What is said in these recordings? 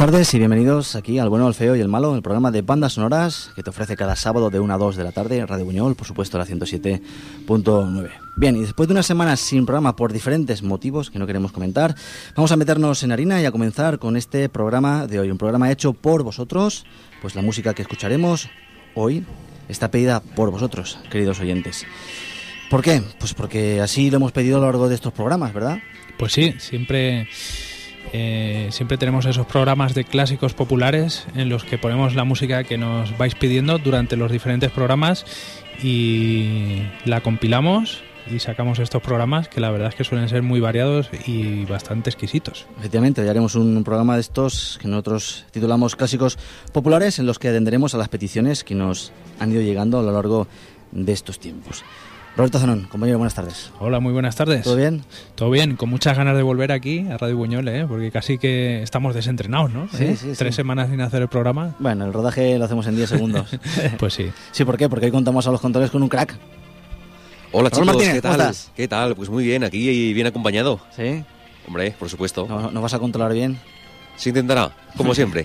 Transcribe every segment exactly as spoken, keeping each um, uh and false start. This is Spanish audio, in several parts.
tardes y bienvenidos aquí al Bueno, el Feo y el Malo, el programa de bandas sonoras que te ofrece cada sábado de una a dos de la tarde en Radio Buñol, por supuesto la ciento siete punto nueve. Bien, y después de unas semanas sin programa por diferentes motivos que no queremos comentar, vamos a meternos en harina y a comenzar con este programa de hoy, un programa hecho por vosotros. Pues la música que escucharemos hoy está pedida por vosotros, queridos oyentes. ¿Por qué? Pues porque así lo hemos pedido a lo largo de estos programas, ¿verdad? Pues sí, siempre... Eh, siempre tenemos esos programas de clásicos populares en los que ponemos la música que nos vais pidiendo durante los diferentes programas y la compilamos y sacamos estos programas que la verdad es que suelen ser muy variados y bastante exquisitos. Efectivamente, ya haremos un programa de estos que nosotros titulamos Clásicos Populares, en los que atenderemos a las peticiones que nos han ido llegando a lo largo de estos tiempos. Roberto Zanón, compañero, buenas tardes. Hola, muy buenas tardes. ¿Todo bien? Todo bien, con muchas ganas de volver aquí a Radio Buñol, ¿eh? Porque casi que estamos desentrenados, ¿no? Sí, ¿Eh? sí, Tres sí. semanas sin hacer el programa. Bueno, el rodaje lo hacemos en diez segundos. Pues sí. Sí, ¿por qué? Porque hoy contamos a los controles con un crack. Hola Raúl chicos, Martínez, ¿qué ¿cómo tal? estás? ¿Qué tal? Pues muy bien, aquí y bien acompañado. ¿Sí? Hombre, por supuesto. ¿No, no vas a controlar bien? Se intentará, como siempre.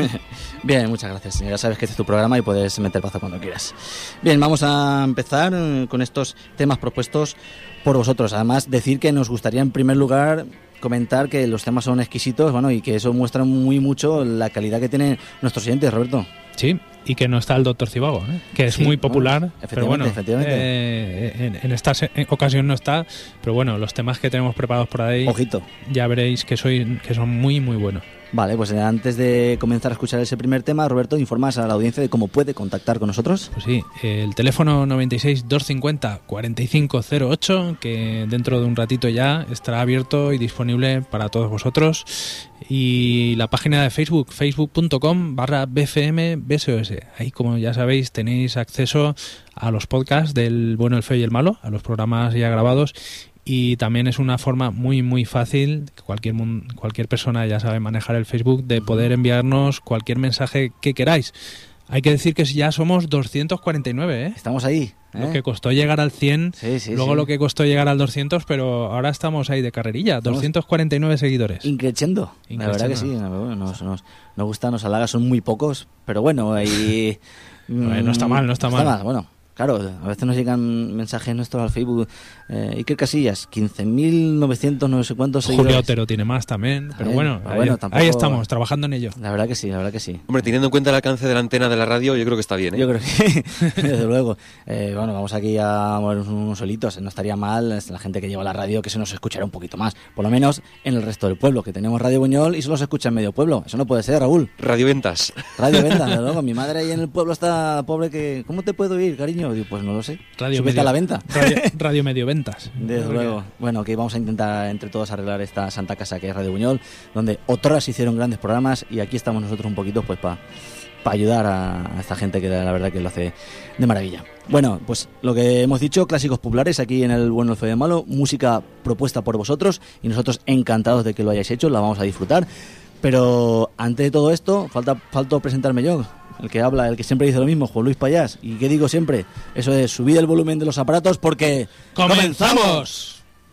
Bien, muchas gracias. Ya sabes que este es tu programa y puedes meter pazo cuando quieras. Bien, vamos a empezar con estos temas propuestos por vosotros. Además, decir que nos gustaría en primer lugar comentar que los temas son exquisitos, bueno, y que eso muestra muy mucho la calidad que tienen nuestros oyentes, Roberto. Sí, y que no está el Doctor Cibago, ¿eh? Que es Sí, muy popular, bueno, pero bueno, efectivamente. eh, en, en esta se- en ocasión no está, pero bueno, los temas que tenemos preparados por ahí, Ojito. ya veréis que, soy, que son muy, muy buenos. Vale, pues antes de comenzar a escuchar ese primer tema, Roberto, informas a la audiencia de cómo puede contactar con nosotros. Pues sí, el teléfono noventa y seis, doscientos cincuenta, cuarenta y cinco cero ocho, que dentro de un ratito ya estará abierto y disponible para todos vosotros. Y la página de Facebook, facebook.com barra bfmbsos. Ahí, como ya sabéis, tenéis acceso a los podcasts del Bueno, el Feo y el Malo, a los programas ya grabados. Y también es una forma muy muy fácil, que cualquier, mun- cualquier persona ya sabe manejar el Facebook, de poder enviarnos cualquier mensaje que queráis. Hay que decir que ya somos doscientos cuarenta y nueve, ¿eh? Estamos ahí. ¿eh? Lo que costó llegar al cien, Sí, sí, luego sí. lo que costó llegar al doscientos, pero ahora estamos ahí de carrerilla, Estamos doscientos cuarenta y nueve seguidores. Increciendo. La verdad que sí. Increciendo. Nos, nos, nos gusta, nos halaga, son muy pocos, pero bueno, ahí... Bueno, no está mal, no está mal. Bueno, claro, a veces nos llegan mensajes nuestros al Facebook. Eh, Iker Casillas, quince mil novecientos no sé cuántos seguidores. Julio Otero tiene más también, pero También, bueno, pero ahí, bueno, tampoco- ahí estamos, trabajando en ello. La verdad que sí, la verdad que sí. Hombre, teniendo en cuenta el alcance de la antena de la radio, yo creo que está bien, ¿eh? Yo creo que, desde luego. Eh, bueno, vamos aquí a mover unos solitos. No estaría mal es la gente que lleva la radio que se nos escuchará un poquito más. Por lo menos en el resto del pueblo, que tenemos Radio Buñol y solo se escucha en medio pueblo. Eso no puede ser, Raúl. Radioventas. Radio Venta, desde luego. Mi madre ahí en el pueblo está pobre que... ¿Cómo te puedo ir, cariño? Digo, pues no lo sé. Radio Súbete Medio, a la venta. Radio, Radio Medio Ventas. Desde luego. Bueno, que vamos a intentar entre todos arreglar esta santa casa que es Radio Buñol, donde otras hicieron grandes programas y aquí estamos nosotros un poquito pues para pa ayudar a, a esta gente que la verdad que lo hace de maravilla. Bueno, pues lo que hemos dicho, clásicos populares aquí en el Bueno, el Feo y el Malo, música propuesta por vosotros y nosotros encantados de que lo hayáis hecho, la vamos a disfrutar. Pero antes de todo esto, falta faltó presentarme yo. El que habla, el que siempre dice lo mismo, Juan Luis Payás. ¿Y qué digo siempre? Eso es subir el volumen de los aparatos porque... ¡Comenzamos!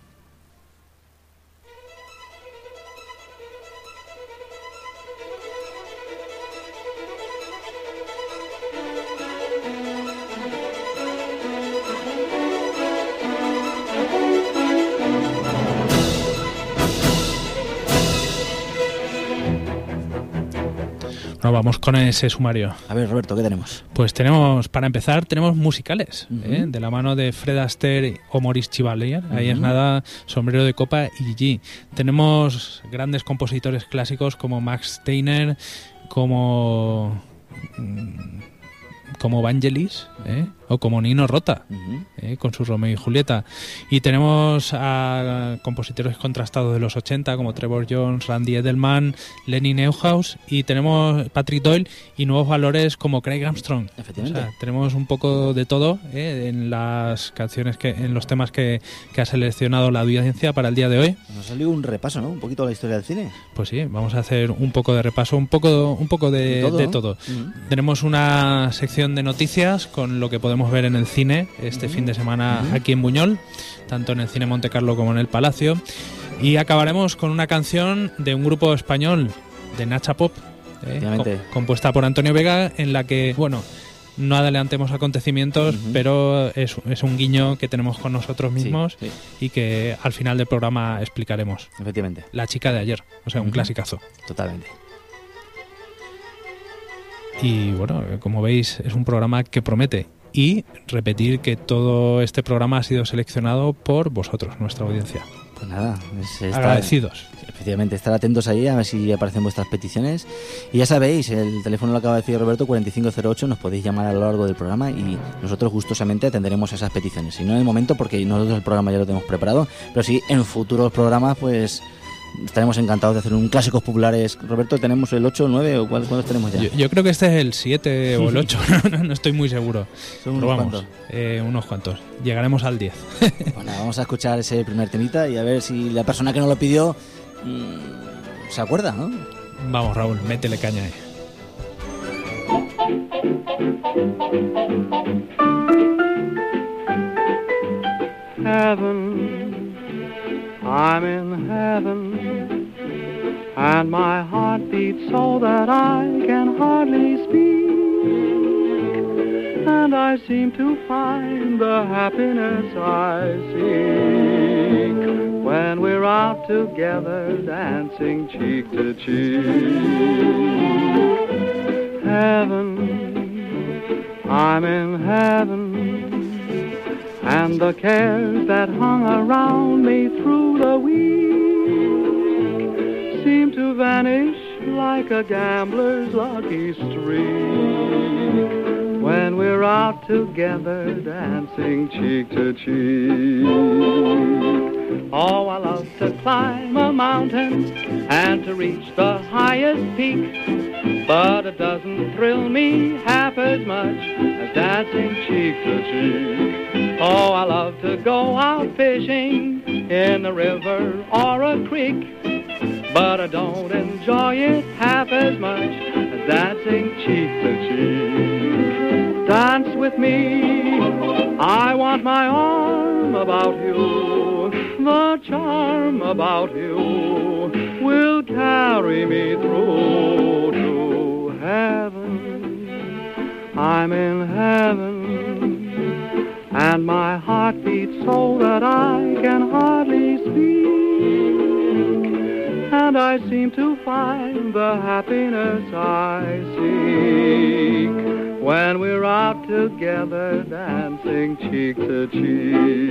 Bueno, vamos con ese sumario. A ver, Roberto, ¿qué tenemos? Pues tenemos, para empezar, tenemos musicales, Ujú. ¿eh? De la mano de Fred Astaire o Maurice Chevalier. Ahí es Ujú. nada, Sombrero de Copa y Gigi. Tenemos grandes compositores clásicos como Max Steiner, como mm, como Vangelis, ¿eh? O como Nino Rota, Uh-huh. ¿eh? Con su Romeo y Julieta. Y tenemos a compositores contrastados de los ochenta como Trevor Jones, Randy Edelman, Lenny Neuhaus, y tenemos Patrick Doyle y nuevos valores como Craig Armstrong. Efectivamente. O sea, tenemos un poco de todo, ¿eh? En las canciones, que en los temas que, que ha seleccionado la audiencia para el día de hoy. Nos salió un repaso, ¿no? Un poquito de la historia del cine. Pues sí, vamos a hacer un poco de repaso, un poco, un poco de, De todo, de ¿no? todo. Uh-huh. Tenemos una sección de noticias con lo que podemos ver en el cine este fin de semana Ujú. aquí en Buñol, tanto en el Cine Monte Carlo como en el Palacio. Y acabaremos con una canción de un grupo español de Nacha Pop, eh, co- compuesta por Antonio Vega, en la que, bueno, no adelantemos acontecimientos, uh-huh. pero es, es un guiño que tenemos con nosotros mismos sí, sí. y que al final del programa explicaremos. Efectivamente. La chica de ayer, o sea, uh-huh. un clasicazo. Totalmente. Y bueno, como veis, es un programa que promete. Y repetir que todo este programa ha sido seleccionado por vosotros, nuestra audiencia. Pues nada, es estar, agradecidos. Efectivamente, estar atentos ahí a ver si aparecen vuestras peticiones. Y ya sabéis, el teléfono lo acaba de decir Roberto, cuarenta y cinco cero ocho, nos podéis llamar a lo largo del programa y nosotros gustosamente atenderemos esas peticiones. Si no en el momento, porque nosotros el programa ya lo tenemos preparado, pero sí en futuros programas, pues estaremos encantados de hacer un clásicos populares. Roberto, ¿tenemos el ocho, el nueve o cuál, cuántos tenemos ya? Yo, yo creo que este es el siete o el ocho, no, no estoy muy seguro. Son unos vamos, cuantos. Eh, unos cuantos. Llegaremos al diez. Bueno, vamos a escuchar ese primer temita y a ver si la persona que nos lo pidió mmm, se acuerda, ¿no? Vamos, Raúl, métele caña ahí. Heaven, I'm in heaven, and my heart beats so that I can hardly speak, and I seem to find the happiness I seek when we're out together dancing cheek to cheek. Heaven, I'm in heaven, and the cares that hung around me through the week seem to vanish like a gambler's lucky streak when we're out together dancing cheek to cheek. Oh, I love to climb a mountain and to reach the highest peak, but it doesn't thrill me half as much as dancing cheek to cheek. Oh, I love to go out fishing in a river or a creek, but I don't enjoy it half as much as dancing cheek to cheek. Dance with me, I want my arm about you, the charm about you will carry me through to heaven. I'm in heaven, and my heart beats so that I can hardly speak, and I seem to find the happiness I seek when we're out together dancing cheek to cheek.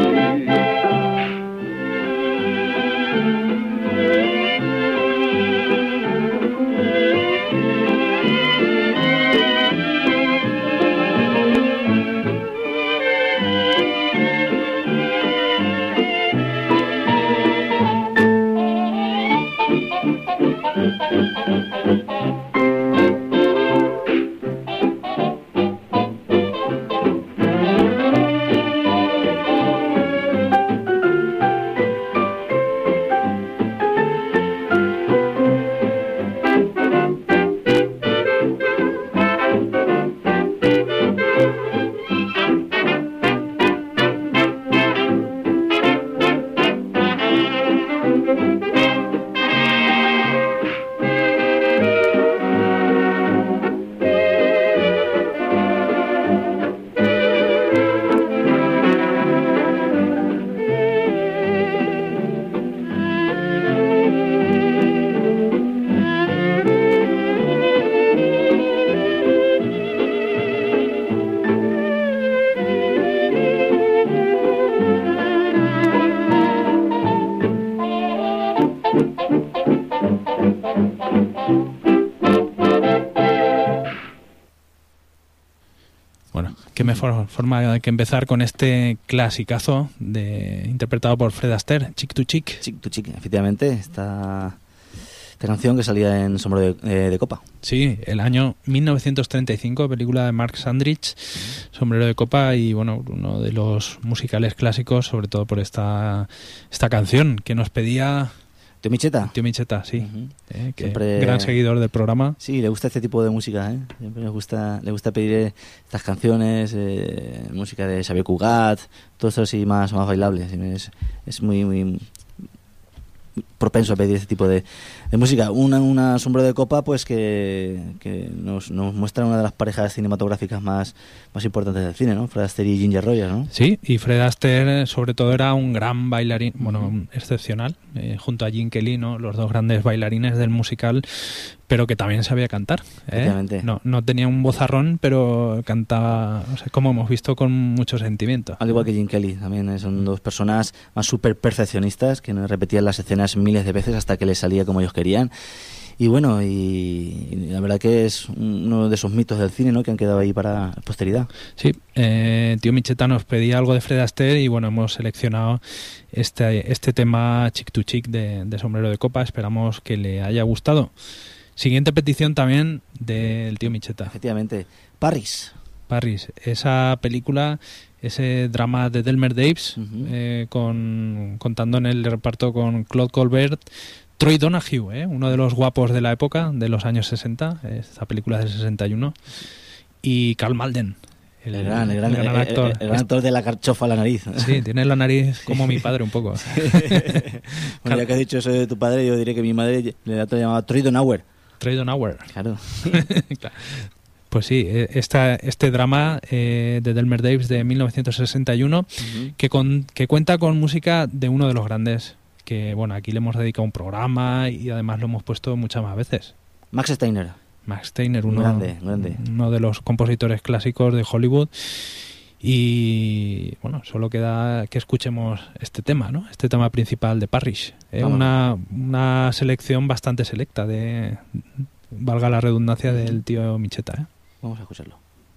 Forma que empezar con este clasicazo de, interpretado por Fred Astaire, Chick to Chick. Chick to Chick, efectivamente, esta, esta canción que salía en Sombrero de, eh, de Copa. Sí, el año mil novecientos treinta y cinco, película de Mark Sandrich, uh-huh. Sombrero de Copa, y bueno, uno de los musicales clásicos, sobre todo por esta, esta canción que nos pedía... Tío Micheta. Tío Micheta, sí. Uh-huh. Eh, que Siempre... gran seguidor del programa. Sí, le gusta este tipo de música, ¿eh? Siempre le gusta, le gusta pedir estas canciones, eh, música de Xavier Cugat, todo esto así más, más bailable. Es, es muy, muy propenso a pedir este tipo de, de música. Una, una sombrero de copa, pues que, que nos, nos muestra una de las parejas cinematográficas más, más importantes del cine, ¿no? Fred Astaire y Ginger Rogers, ¿no? Sí, y Fred Astaire sobre todo era un gran bailarín, bueno, uh-huh. excepcional, eh, junto a Gene Kelly, ¿no? Los dos grandes bailarines del musical, pero que también sabía cantar. ¿eh? No, no tenía un vozarrón, pero cantaba, o sea, como hemos visto, con mucho sentimiento. Al igual que Gene Kelly, también son dos personas más súper perfeccionistas que repetían las escenas miles de veces hasta que les salía como ellos querían. Y bueno, y, y la verdad que es uno de esos mitos del cine, ¿no? Que han quedado ahí para la posteridad. Sí, eh, Tío Micheta nos pedía algo de Fred Astaire y bueno, hemos seleccionado este, este tema Chick to Chick de, de Sombrero de Copa. Esperamos que le haya gustado. Siguiente petición también del Tío Micheta. Efectivamente, Paris. Paris, esa película, ese drama de Delmer Daves, uh-huh. eh, con, contando en el reparto con Claude Colbert, Troy Donahue, ¿eh? uno de los guapos de la época, de los años sesenta, esta película es del sesenta y uno, y Karl Malden, el, el, gran, el, gran, el gran actor. El, el, el gran actor de la carchofa a la nariz. Sí, tiene la nariz como mi padre un poco. Bueno, ya que has dicho eso de tu padre, yo diré que mi madre le llamaba Troy Donahue. Troy Donahue. Claro. Claro. Pues sí, esta, este drama eh, de Delmer Daves de mil novecientos sesenta y uno, uh-huh. que, con, que cuenta con música de uno de los grandes, que bueno, aquí le hemos dedicado un programa y además lo hemos puesto muchas más veces. Max Steiner. Max Steiner, uno, grande, grande. uno de los compositores clásicos de Hollywood. Y bueno, solo queda que escuchemos este tema, ¿no? Este tema principal de Parrish. ¿eh? Una, una selección bastante selecta de, valga la redundancia, del Tío Micheta. ¿eh? Vamos a escucharlo.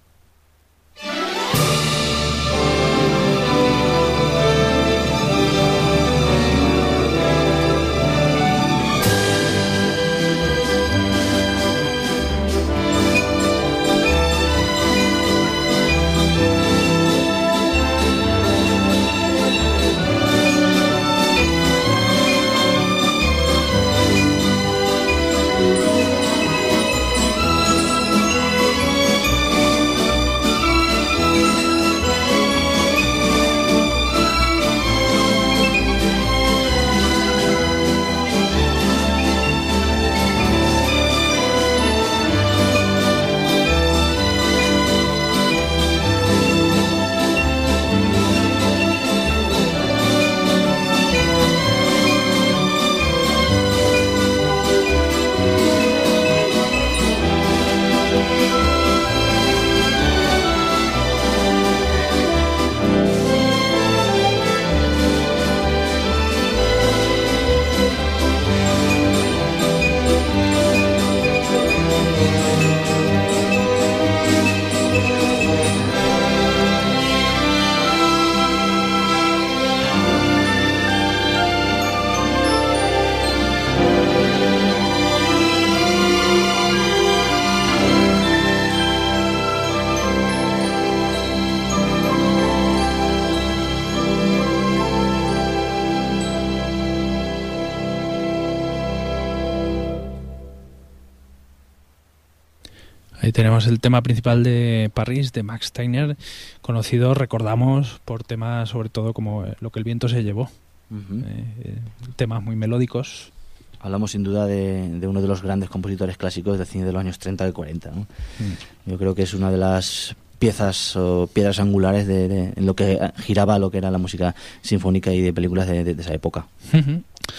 Ahí tenemos el tema principal de Parrish, de Max Steiner, conocido, recordamos, por temas sobre todo como Lo que el viento se llevó. Uh-huh. eh, temas muy melódicos. Hablamos sin duda de, de uno de los grandes compositores clásicos del cine de los años treinta y cuarenta, ¿no? Mm. Yo creo que es una de las piezas o piedras angulares de, de, en lo que giraba lo que era la música sinfónica y de películas de, de, de esa época. Uh-huh.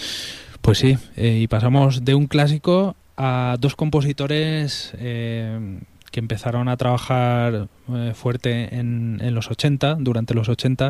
Pues sí, eh, y pasamos de un clásico a dos compositores eh, que empezaron a trabajar eh, fuerte en, en los ochenta, durante los ochenta,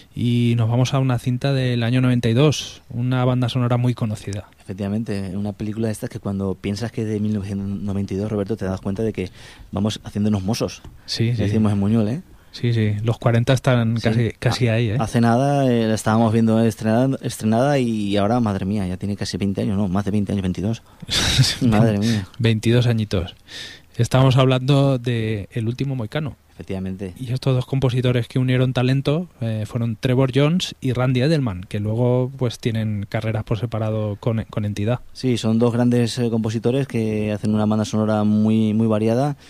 y nos vamos a una cinta del año noventa y dos, una banda sonora muy conocida. Efectivamente, una película de estas que cuando piensas que es de mil novecientos noventa y dos, Roberto, te das cuenta de que vamos haciéndonos mozos. Sí, sí. Decimos en Muñol, ¿eh? Sí, sí, los cuarenta están sí. casi casi ahí, ¿eh? Hace nada eh, la estábamos viendo estrenada, estrenada y ahora, madre mía, ya tiene casi veinte años, no, más de veinte años, veintidós. Madre mía. veintidós añitos. Estamos hablando de El último Mohicano. Efectivamente. Y estos dos compositores que unieron talento eh, fueron Trevor Jones y Randy Edelman, que luego pues tienen carreras por separado con, con entidad. Sí, son dos grandes eh, compositores que hacen una banda sonora muy, muy variada.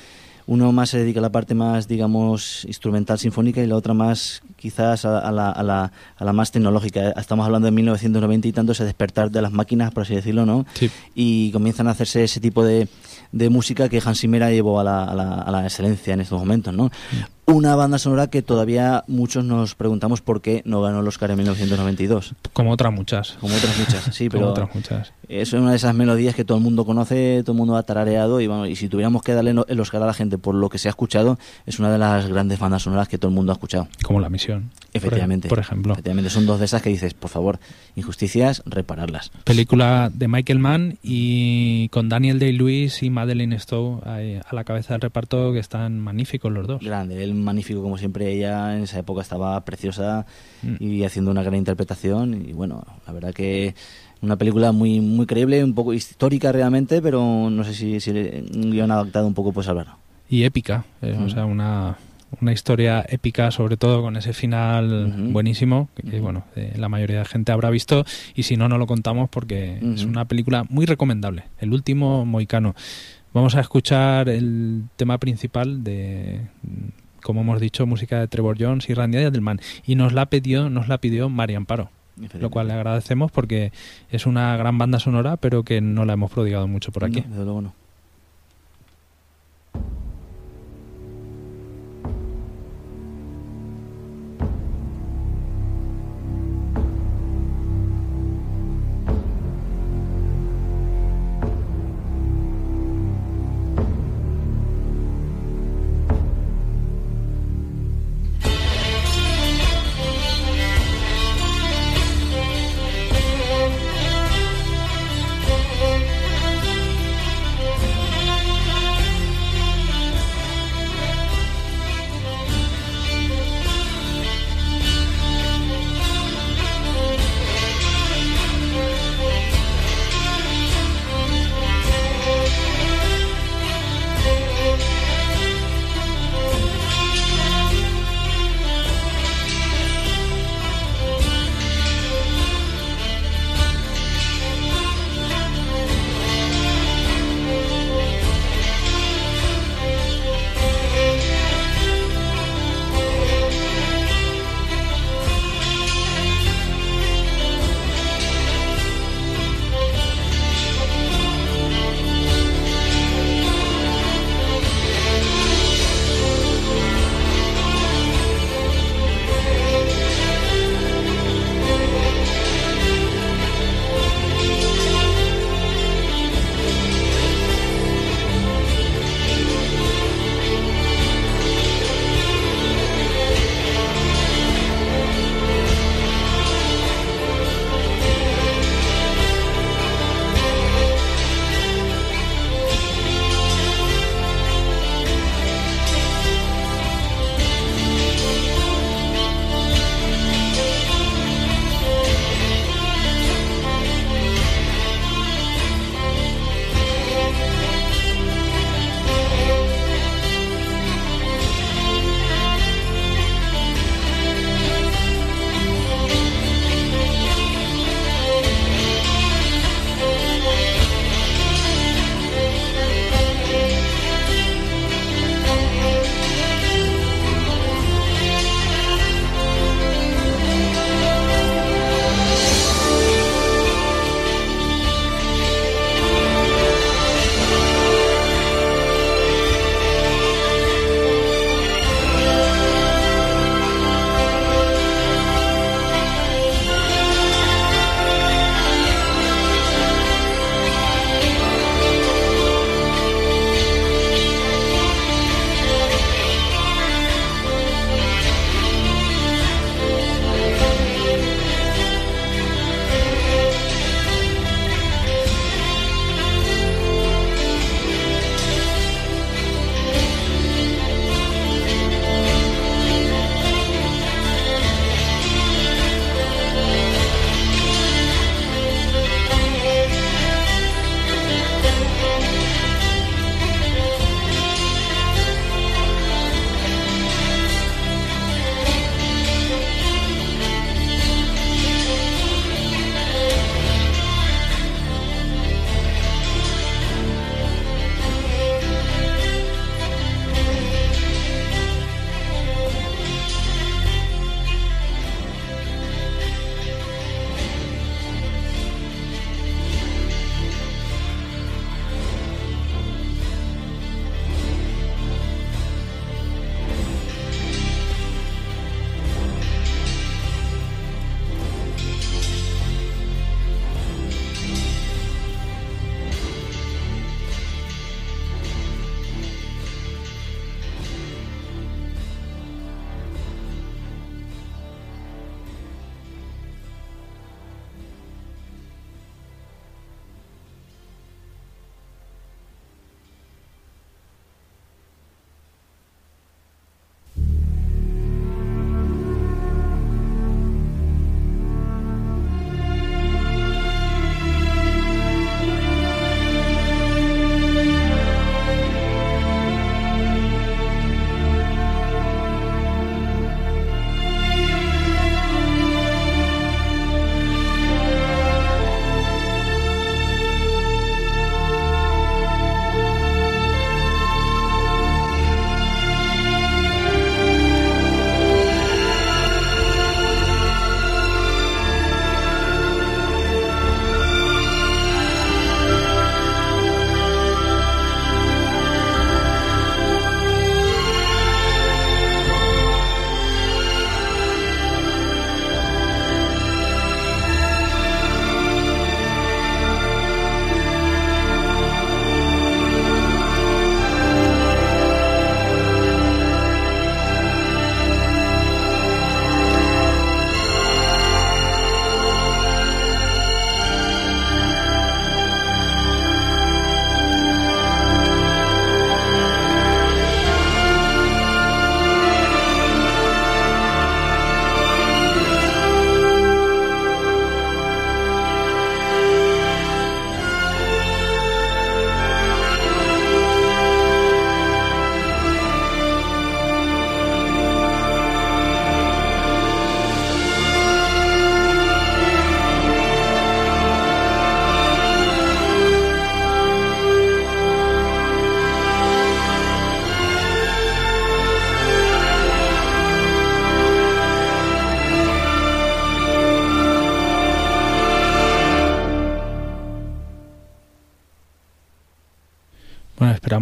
uno más se dedica a la parte más, digamos, instrumental sinfónica y la otra más quizás a, a, la, a, la, a la más tecnológica. Estamos hablando de mil novecientos noventa y tanto, ese despertar de las máquinas, por así decirlo, ¿no? Sí. Y comienzan a hacerse ese tipo de, de música que Hans Zimmer llevó a la, a, la, a la excelencia en estos momentos, ¿no? Mm. Una banda sonora que todavía muchos nos preguntamos por qué no ganó el Oscar en mil novecientos noventa y dos. Como otras muchas. Como otras muchas, sí, pero Como otras muchas. Eso es una de esas melodías que todo el mundo conoce, todo el mundo ha tarareado y, bueno, y si tuviéramos que darle el Oscar a la gente por lo que se ha escuchado, es una de las grandes bandas sonoras que todo el mundo ha escuchado. Como La Misión. Efectivamente. Por ejemplo. Efectivamente, son dos de esas que dices, por favor, injusticias, repararlas. Película de Michael Mann y con Daniel Day-Lewis y Madeleine Stowe a la cabeza del reparto, que están magníficos los dos. Grande, él magnífico como siempre, ella en esa época estaba preciosa mm. y haciendo una gran interpretación y bueno, la verdad que una película muy muy creíble, un poco histórica realmente, pero no sé si, si un guión adaptado un poco puede salvarlo. Y épica, eh, mm. o sea, una... una historia épica, sobre todo con ese final uh-huh. buenísimo, que, uh-huh. bueno, eh, la mayoría de gente habrá visto, y si no, no lo contamos porque uh-huh. es una película muy recomendable. El último mohicano. Vamos a escuchar el tema principal de, como hemos dicho, música de Trevor Jones y Randy Edelman, y nos la pidió, nos la pidió Mari Amparo, lo cual le agradecemos porque es una gran banda sonora, pero que no la hemos prodigado mucho por aquí. No, desde luego no.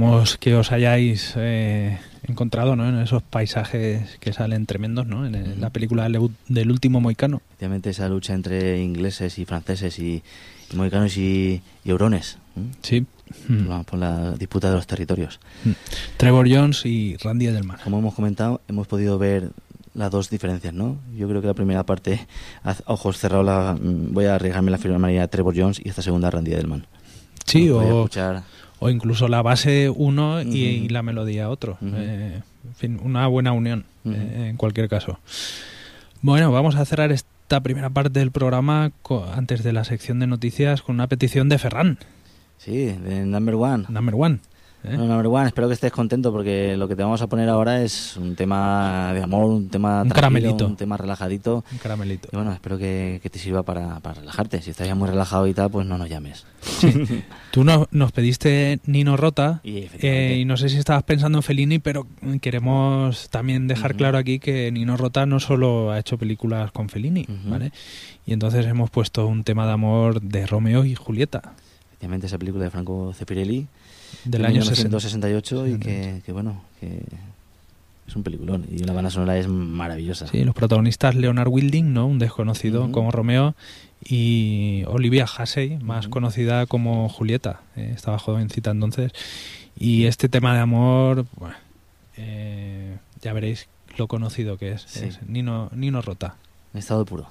Esperamos que os hayáis eh, encontrado, ¿no?, en esos paisajes que salen tremendos, ¿no?, en el, la película del, del último mohicano. Efectivamente, esa lucha entre ingleses y franceses y, y mohicanos y, y hurones. ¿eh? Sí. Vamos por la disputa de los territorios. Trevor Jones y Randy Edelman. Como hemos comentado, hemos podido ver las dos diferencias, ¿no? Yo creo que la primera parte, a ojos cerrados, la, voy a arriesgarme la firma Trevor Jones, y esta segunda Randy Edelman. Sí, o, escuchar... o incluso la base uno uh-huh. y, y la melodía otro. Uh-huh. eh, en fin, una buena unión, uh-huh. eh, en cualquier caso. Bueno, vamos a cerrar esta primera parte del programa co- antes de la sección de noticias con una petición de Ferran. Sí, de Number One. Number One. ¿eh? No, Number One, espero que estés contento, porque lo que te vamos a poner ahora es un tema de amor, un tema un caramelito, un tema relajadito. Un caramelito. Y bueno, espero que, que te sirva para, para relajarte. Si estás ya muy relajado y tal, pues no nos llames. Sí. Tú no, nos pediste Nino Rota y, eh, y no sé si estabas pensando en Fellini, pero queremos también dejar uh-huh. claro aquí que Nino Rota no solo ha hecho películas con Fellini, uh-huh. ¿vale? Y entonces hemos puesto un tema de amor de Romeo y Julieta. Efectivamente, esa película de Franco Zeffirelli del de año mil novecientos sesenta y ocho y que, que bueno, que es un peliculón y la banda sonora es maravillosa. Sí, los protagonistas Leonard Wilding, ¿no?, un desconocido uh-huh. como Romeo, y Olivia Hussey, más uh-huh. conocida como Julieta, eh, estaba jovencita entonces, y este tema de amor, bueno, eh, ya veréis lo conocido que es, sí. es Nino, Nino Rota. En estado puro.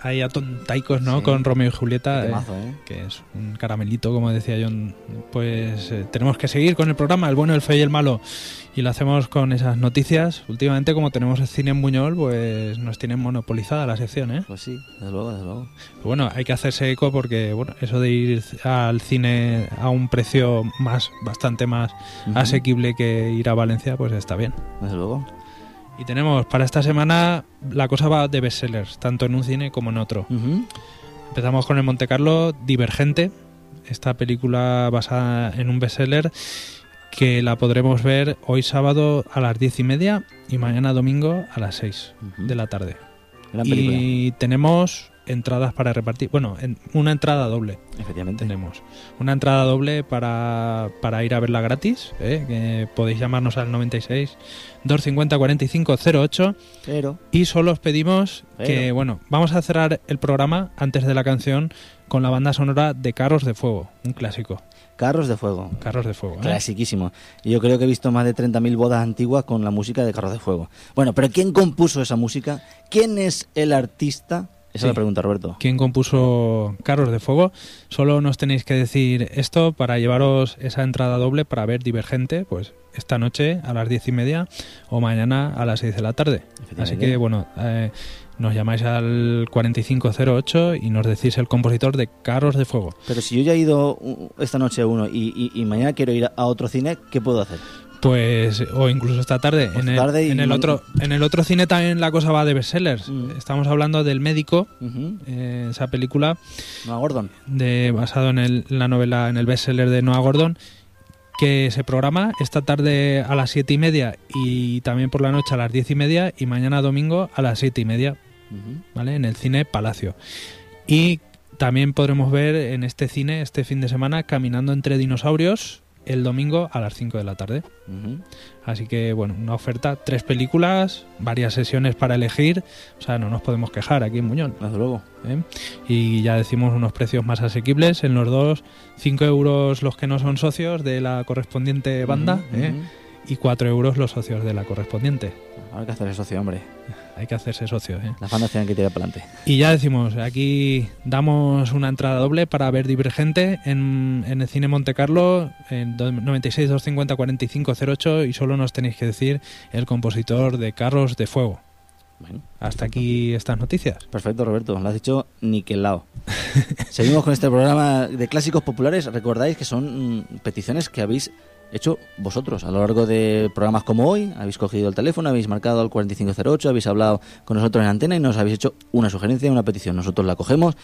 ahí a tontaicos, ¿no? Sí. Con Romeo y Julieta, Temazo, eh, ¿eh? que es un caramelito, como decía John. Pues eh, tenemos que seguir con el programa, el bueno, el feo y el malo, y lo hacemos con esas noticias. Últimamente, como tenemos el cine en Buñol, pues nos tienen monopolizada la sección, ¿eh? Pues sí, desde luego, desde luego. Pero bueno, hay que hacerse eco porque, bueno, eso de ir al cine a un precio más, bastante más Ujú. asequible que ir a Valencia, pues está bien. Desde luego. Y tenemos para esta semana, la cosa va de bestsellers, tanto en un cine como en otro. Ujú. Empezamos con el Monte Carlo, Divergente, esta película basada en un bestseller que la podremos ver hoy sábado a las diez y media y mañana domingo a las seis Ujú. de la tarde. Gran película. Y tenemos entradas para repartir, bueno, en, una entrada doble. Efectivamente. Tenemos una entrada doble para, para ir a verla gratis, ¿eh? Que podéis llamarnos al noventa y seis, doscientos cincuenta, cuarenta y cinco cero ocho, Pero, y solo os pedimos Pero. que, bueno, vamos a cerrar el programa antes de la canción con la banda sonora de Carros de Fuego, un clásico. Carros de Fuego. Carros de Fuego, ¿eh? Clasiquísimo. Y yo creo que he visto más de treinta mil bodas antiguas con la música de Carros de Fuego. Bueno, pero ¿quién compuso esa música? ¿Quién es el artista? Esa Sí. es la pregunta, Roberto. ¿Quién compuso Carros de Fuego? Solo nos tenéis que decir esto para llevaros esa entrada doble para ver Divergente, pues esta noche a las diez y media o mañana a las seis de la tarde. Efectivamente. Así que, bueno, eh, nos llamáis al cuarenta y cinco cero ocho y nos decís el compositor de Carros de Fuego. Pero si yo ya he ido uh, esta noche a uno y, y, y mañana quiero ir a otro cine, ¿qué puedo hacer? Pues, o incluso esta tarde. O En esta el, tarde y en, el no- otro, en el otro cine también la cosa va de bestsellers. Mm. Estamos hablando del Médico, Ujú. eh, esa película No, Gordon. de, basado en el- la novela, en el bestseller de Noah Gordon, que se programa esta tarde a las siete y media y también por la noche a las diez y media y mañana domingo a las siete y media, Ujú. ¿vale? En el cine Palacio. Y también podremos ver en este cine este fin de semana Caminando entre dinosaurios el domingo a las cinco de la tarde. Ujú. Así que, bueno, una oferta, tres películas, varias sesiones para elegir, o sea, no nos podemos quejar aquí en Buñol, Desde luego. ¿eh? Y ya decimos unos precios más asequibles en los dos, cinco euros los que no son socios de la correspondiente banda, Ujú, ¿eh? ujú. Y cuatro euros los socios de la correspondiente. Habrá que hacer el socio, hombre. Hay que hacerse socio, ¿eh? Las bandas tienen que tirar para adelante. Y ya decimos, aquí damos una entrada doble para ver Divergente en, en el Cine Monte Carlo, en do- noventa y seis, doscientos cincuenta, cuarenta y cinco cero ocho, y solo nos tenéis que decir el compositor de Carros de Fuego. Bueno, Hasta aquí estas noticias. perfecto, Roberto. Lo has dicho niquelado. Seguimos con este programa de clásicos populares. Recordáis que son mm, peticiones que habéis hecho vosotros a lo largo de programas como hoy. Habéis cogido el teléfono, habéis marcado al cuarenta y cinco cero ocho, habéis hablado con nosotros en antena y nos habéis hecho una sugerencia, una petición. Nosotros la cogemos,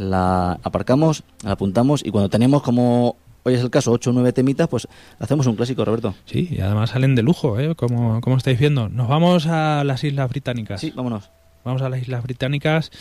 la aparcamos, la apuntamos y cuando tenemos, como hoy es el caso, ocho o nueve temitas, pues hacemos un clásico, Roberto. Sí, y además salen de lujo, ¿eh? Como, como estáis viendo. Nos vamos a las Islas Británicas. Sí, vámonos. Vamos a las Islas Británicas.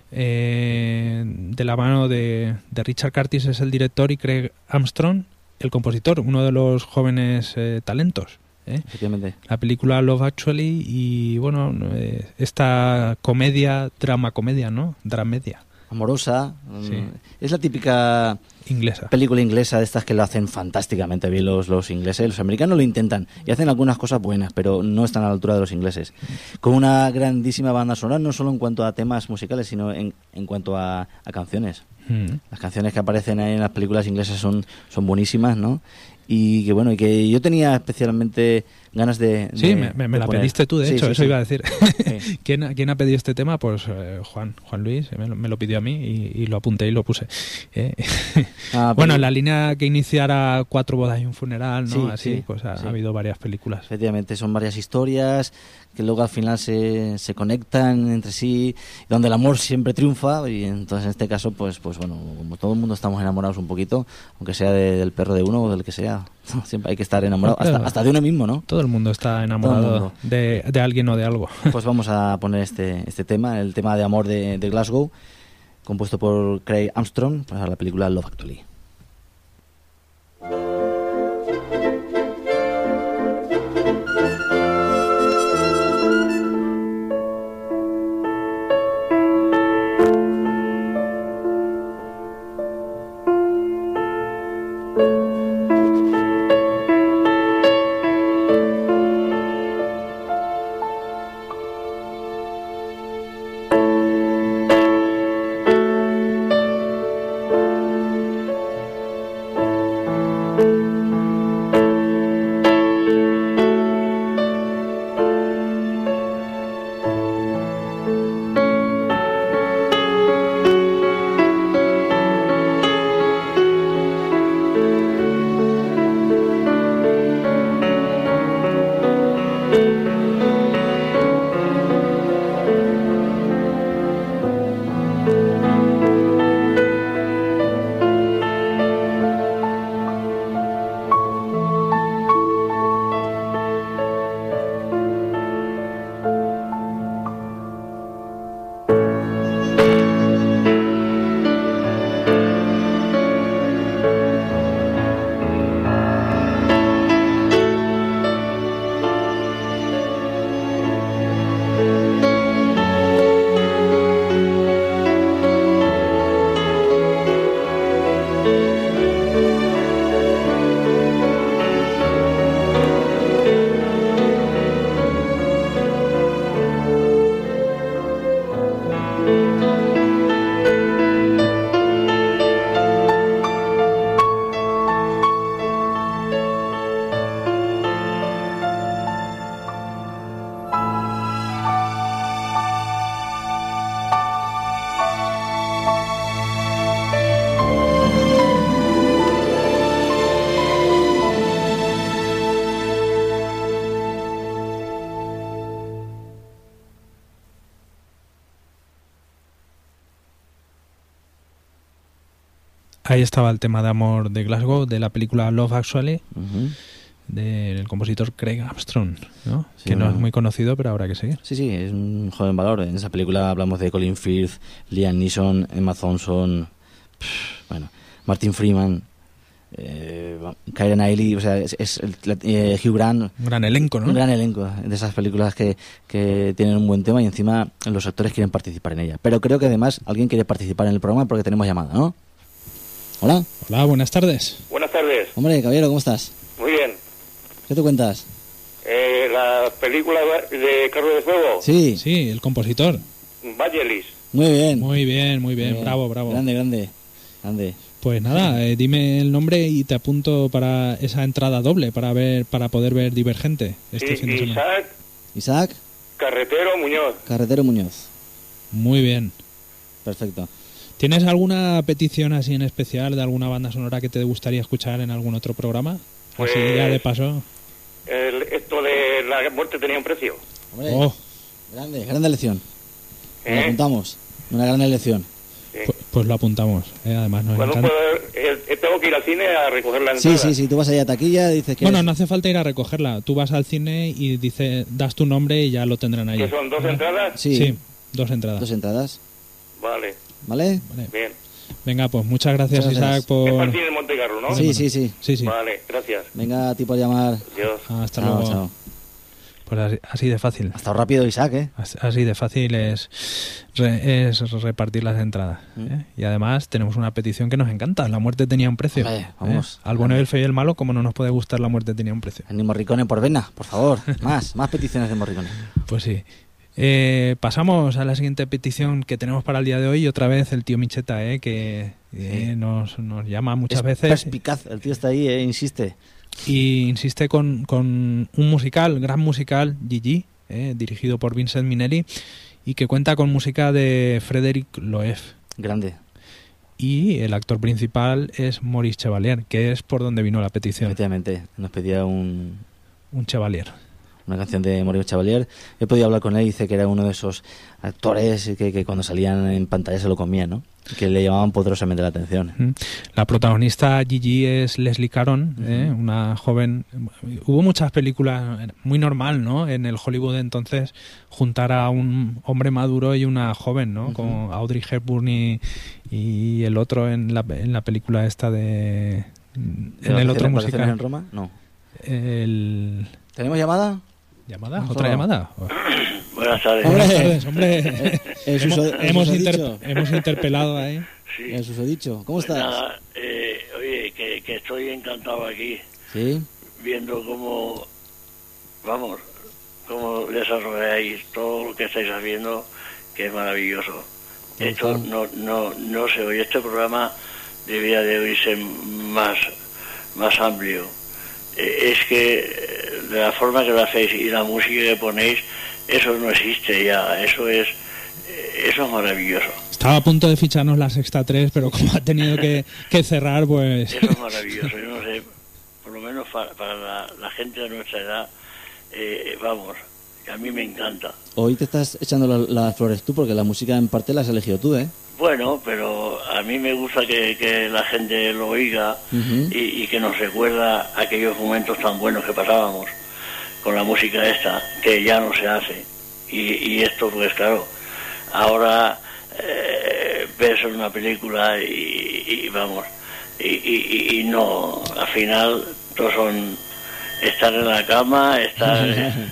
eh, de la mano de, de Richard Curtis es el director y Craig Armstrong el compositor, uno de los jóvenes eh, talentos. ¿eh? Efectivamente. La película Love Actually y, bueno, eh, esta comedia, drama-comedia, ¿no? Dramedia. Amorosa. Sí. mm, Es la típica Inglesa. película inglesa de estas que lo hacen fantásticamente bien los, los ingleses. Los americanos lo intentan y hacen algunas cosas buenas, pero no están a la altura de los ingleses. Con una grandísima banda sonora, no solo en cuanto a temas musicales, sino en, en cuanto a, a canciones. Mm. Las canciones que aparecen ahí en las películas inglesas son, son buenísimas, ¿no? Y que bueno, y que yo tenía especialmente ganas de... Sí, de- me, me- me de la poner. pediste tú, de Sí, hecho, sí, eso sí. iba a decir. Sí. ¿Quién, ha- ¿Quién ha pedido este tema? Pues eh, Juan, Juan Luis, me lo, me lo pidió a mí y, y lo apunté y lo puse. Eh, Ah, bueno, pero- en la línea que iniciara Cuatro bodas y un funeral, ¿no? Sí, Así, sí, pues ha, sí. ha habido varias películas. Efectivamente, son varias historias que luego al final se, se conectan entre sí, donde el amor siempre triunfa y entonces en este caso, pues pues bueno, como todo el mundo estamos enamorados un poquito, aunque sea de- del perro de uno o del que sea, siempre hay que estar enamorado, Claro. hasta, hasta de uno mismo, ¿no? Todo el mundo está enamorado mundo. de, de alguien o de algo. Pues vamos a poner este, este tema, el tema de amor de, de Glasgow, compuesto por Craig Armstrong para la película Love Actually. Ahí estaba el tema de amor de Glasgow, de la película Love Actually, Uh-huh. del compositor Craig Armstrong, ¿no? Sí, que no bueno. es muy conocido, pero habrá que seguir. Sí, sí, es un joven valor. En esa película hablamos de Colin Firth, Liam Neeson, Emma Thompson, pff, bueno, Martin Freeman, eh, Keira Knightley, o sea, es, es el- la- eh, Hugh Grant, Un gran elenco, ¿no? un gran elenco de esas películas que, que tienen un buen tema y encima los actores quieren participar en ella. Pero creo que además alguien quiere participar en el programa porque tenemos llamada, ¿no? Hola. Hola, buenas tardes. Buenas tardes, Hombre, caballero, ¿cómo estás? muy bien. ¿Qué te cuentas? Eh, la película de Carro de Fuego, Sí, Sí, el compositor. Vangelis. muy bien. Muy bien, muy bien, Muy bravo, bravo. Grande, grande, grande. Pues nada, eh, dime el nombre y te apunto para esa entrada doble para ver, para poder ver Divergente este Y- fin de semana. Isaac Isaac, Carretero Muñoz. Carretero Muñoz. Muy bien. Perfecto. ¿Tienes alguna petición así en especial de alguna banda sonora que te gustaría escuchar en algún otro programa? Pues- Así ya de paso. El- esto de la muerte tenía un precio. Hombre, Oh, grande, grande lección. Nos ¿Eh? apuntamos. Una gran elección. Sí. pues, pues lo apuntamos. eh, Además nos Bueno, encanta. pues eh, eh, tengo que ir al cine a recoger la Sí, entrada. sí, sí. Tú vas allá a taquilla, dices que. Bueno, eres- no hace falta ir a recogerla. Tú vas al cine y dice, das tu nombre y ya lo tendrán ahí. ¿Que son dos ¿Vale? entradas? Sí, Sí, dos entradas. dos entradas. Vale, ¿Vale? Vale. bien. Venga, pues muchas gracias, Muchas gracias. Isaac, Es para por... el cine de Montecarlo, ¿no? Sí, sí, sí. Sí, sí. Vale, gracias. Venga, a ti por llamar. Dios. Hasta Chao, luego. chao. Pues así, así de fácil. Ha estado rápido Isaac, ¿eh? As- Así de fácil es, re- es repartir las entradas. Mm. ¿eh? Y además tenemos una petición que nos encanta. La muerte tenía un precio. Hombre, vamos. ¿eh? Al bueno, el feo y el malo, como no nos puede gustar la muerte tenía un precio. Ni Morricone por vena, por favor. Más, más peticiones de Morricone. Pues sí. Eh, pasamos a la siguiente petición que tenemos para el día de hoy. Y otra vez el tío Micheta, ¿eh? que eh, nos, nos llama muchas Es veces perspicaz. El tío está ahí, ¿eh? Insiste. y insiste con, con un musical, gran musical, Gigi, eh, dirigido por Vincent Minnelli, y que cuenta con música de Frédéric Loeb. Grande. Y el actor principal es Maurice Chevalier, que es por donde vino la petición. Efectivamente. Nos pedía un, Un Chevalier. una canción de Maurice Chevalier. He podido hablar con él y dice que era uno de esos actores que, que cuando salían en pantalla se lo comían, ¿no? Que le llamaban poderosamente la atención. Mm. La protagonista Gigi es Leslie Caron, ¿eh? Una joven. Hubo muchas películas, muy normal, ¿no? En el Hollywood de entonces juntar a un hombre maduro y una joven, ¿no? Ujú. Como Audrey Hepburn y, y el otro en la, en la película esta de. En ¿De el otro vacaciones- vacaciones musical. en Roma? No. El. ¿Tenemos llamada? ¿Llamada? Ojo. ¿Otra llamada? Buenas tardes. Hombre. Buenas tardes, hombre. El hemos, suso- el hemos, susodicho. inter- hemos interpelado ahí. Sí. El susodicho. ¿Cómo Pues estás? nada, eh, oye, que, que estoy encantado aquí, Sí. viendo cómo, vamos, cómo desarrolláis todo lo que estáis haciendo, que es maravilloso. Me Esto gusta. no, no, no se oye, este programa debería de oírse más, más amplio. Eh, es que eh, de la forma que lo hacéis y la música que ponéis, eso no existe ya, eso es, eh, eso es maravilloso. Estaba a punto de ficharnos la Sexta tres, pero como ha tenido que, que cerrar, pues... Eso es maravilloso, yo no sé, por lo menos para, para la, la gente de nuestra edad, eh, vamos, a mí me encanta. Hoy te estás echando la- las flores tú porque la música en parte la has elegido tú, ¿eh? Bueno, pero a mí me gusta que, que la gente lo oiga Ujú. y, y que nos recuerda aquellos momentos tan buenos que pasábamos con la música esta, que ya no se hace. Y, y esto, pues claro, ahora eh, ves una película y, y vamos, y, y, y no, al final todos son estar en la cama, estar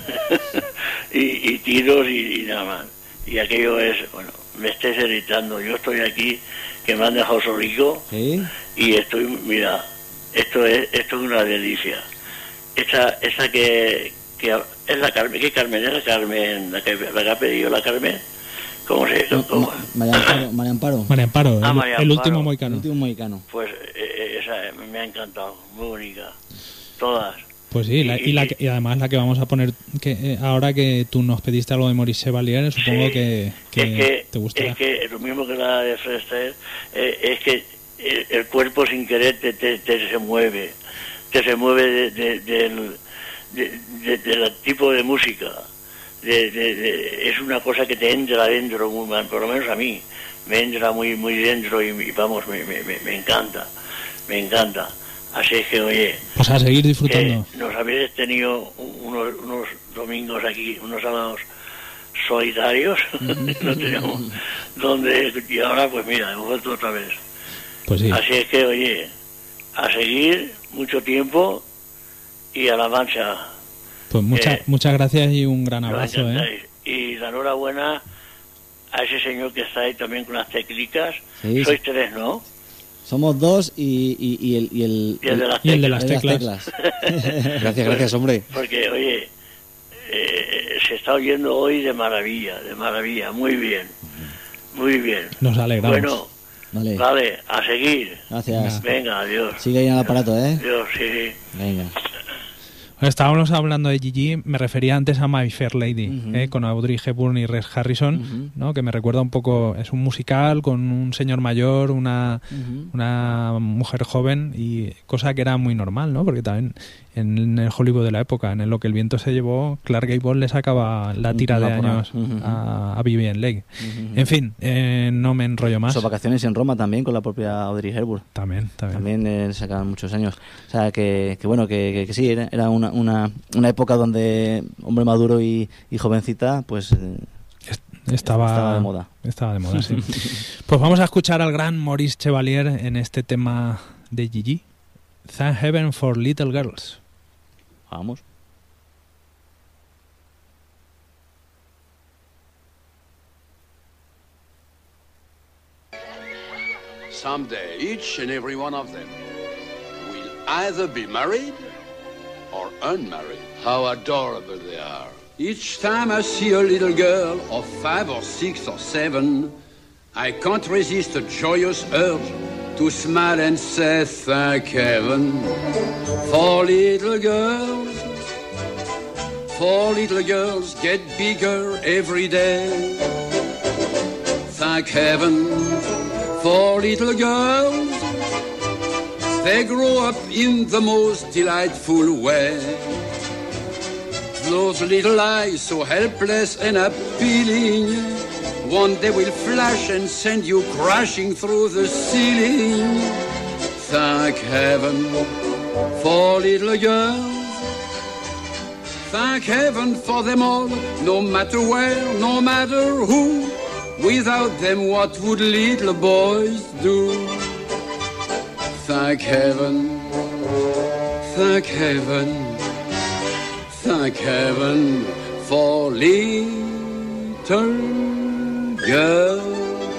y, y tiros y, y nada más. Y aquello es, bueno, me estés irritando, yo estoy aquí, que me han dejado solico, ¿Sí? y estoy, mira, esto es esto es una delicia. Esta, esta que, que es la Carmen, ¿qué Carmen? ¿Es la Carmen la que, la que ha pedido la Carmen? ¿Cómo se No, cómo? Ma- María Amparo. María Amparo. María Amparo, Ah, el, María el Amparo. último El moicano. último mohicano. Pues eh, eh, esa me ha encantado, muy bonita. Todas. Pues sí, la- y, la, que- y además la que vamos a poner que eh, ahora que tú nos pediste algo de Maurice Chevalier, supongo Sí. que, que es que, te gustará. es que lo mismo que la de Fred Astaire, eh, es que el, el cuerpo sin querer te, te, te se mueve, te se mueve de, de- del, de- de- del tipo de música, de, de, de, es una cosa que te entra dentro, muy, por lo menos a mí, me entra muy muy dentro y, y vamos, me, me, me encanta, me encanta. Así es que, oye... Pues a seguir disfrutando. Nos habéis tenido unos, unos domingos aquí, unos sábados solitarios, no teníamos donde... Y ahora, pues mira, hemos vuelto otra vez. Pues sí. Así es que, oye, a seguir mucho tiempo y a la marcha. Pues muchas eh, muchas gracias y un gran abrazo, ¿eh? Y la enhorabuena a ese señor que está ahí también con las técnicas. Sí, Sois sí. tres, ¿no? Somos dos y, y, y, el, y, el, Y el de las y el de teclas. las teclas. teclas. Gracias, gracias, hombre. Porque, oye, eh, se está oyendo hoy de maravilla, de maravilla. Muy bien, muy bien. Nos alegramos. Bueno, Vale, vale, a seguir. gracias. Venga, adiós. Sigue ahí en el aparato, ¿eh? Adiós, sí, sí. Venga. Estábamos hablando de Gigi, me refería antes a My Fair Lady, Uh-huh. ¿eh? Con Audrey Hepburn y Rex Harrison, Uh-huh. ¿no? Que me recuerda un poco, es un musical con un señor mayor, una, Uh-huh. una mujer joven, y cosa que era muy normal, ¿no? Porque también en el Hollywood de la época, en Lo que el viento se llevó, Clark Gable le sacaba la tira de Una porra. años Uh-huh. a, a Vivien Leigh. Uh-huh. En fin, eh, no me enrollo más. Sus vacaciones en Roma también con la propia Audrey Hepburn. También, también. También eh, sacaban muchos años. O sea, que, que bueno, que, que, que sí, era, era una, una, una época donde hombre maduro y, y jovencita, pues eh, Estaba, estaba de moda. Estaba de moda, sí. Pues vamos a escuchar al gran Maurice Chevalier en este tema de Gigi. Thank Heaven for Little Girls. vamos. Someday, each and every one of them will either be married or unmarried. How adorable they are. Each time I see a little girl of five or six or seven, I can't resist a joyous urge to smile and say thank heaven for little girls. For little girls get bigger every day. Thank heaven for little girls. They grow up in the most delightful way. Those little eyes so helpless and appealing, one day will flash and send you crashing through the ceiling. Thank heaven for little girls. Thank heaven for them all, no matter where, no matter who. Without them, what would little boys do? Thank heaven, thank heaven, thank heaven for little girls.